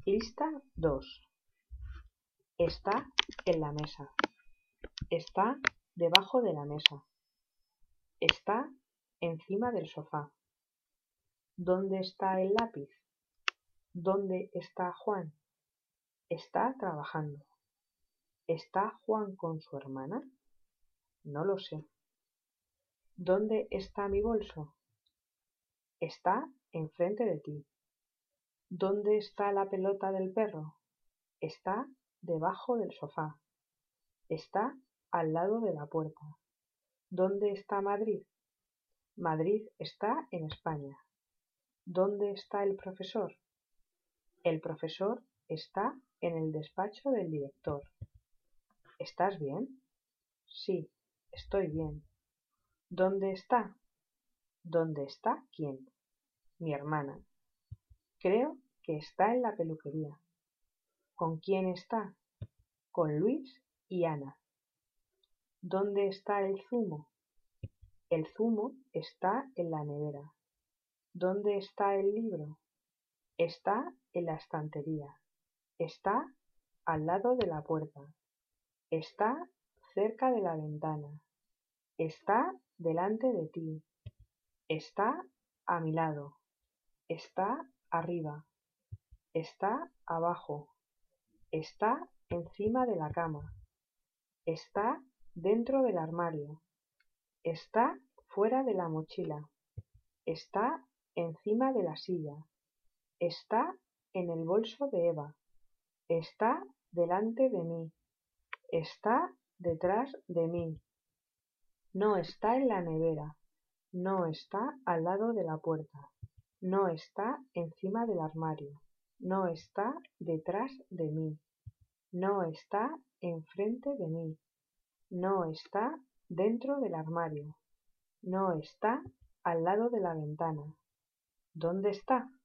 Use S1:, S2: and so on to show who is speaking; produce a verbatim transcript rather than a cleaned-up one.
S1: Lista dos. Está en la mesa. Está debajo de la mesa. Está encima del sofá. ¿Dónde está el lápiz? ¿Dónde está Juan? Está trabajando. ¿Está Juan con su hermana? No lo sé. ¿Dónde está mi bolso? Está enfrente de ti. ¿Dónde está la pelota del perro? Está debajo del sofá. Está al lado de la puerta. ¿Dónde está Madrid? Madrid está en España. ¿Dónde está el profesor? El profesor está en el despacho del director. ¿Estás bien? Sí, estoy bien. ¿Dónde está? ¿Dónde está quién? Mi hermana. Creo que está en la peluquería. ¿Con quién está? Con Luis y Ana. ¿Dónde está el zumo? El zumo está en la nevera. ¿Dónde está el libro? Está en la estantería. Está al lado de la puerta. Está cerca de la ventana. Está delante de ti. Está a mi lado. Está arriba. Está abajo. Está encima de la cama. Está dentro del armario. Está fuera de la mochila. Está encima de la silla. Está en el bolso de Eva. Está delante de mí. Está detrás de mí. No está en la nevera. No está al lado de la puerta. No está encima del armario. No está detrás de mí. No está enfrente de mí. No está dentro del armario. No está al lado de la ventana. ¿Dónde está?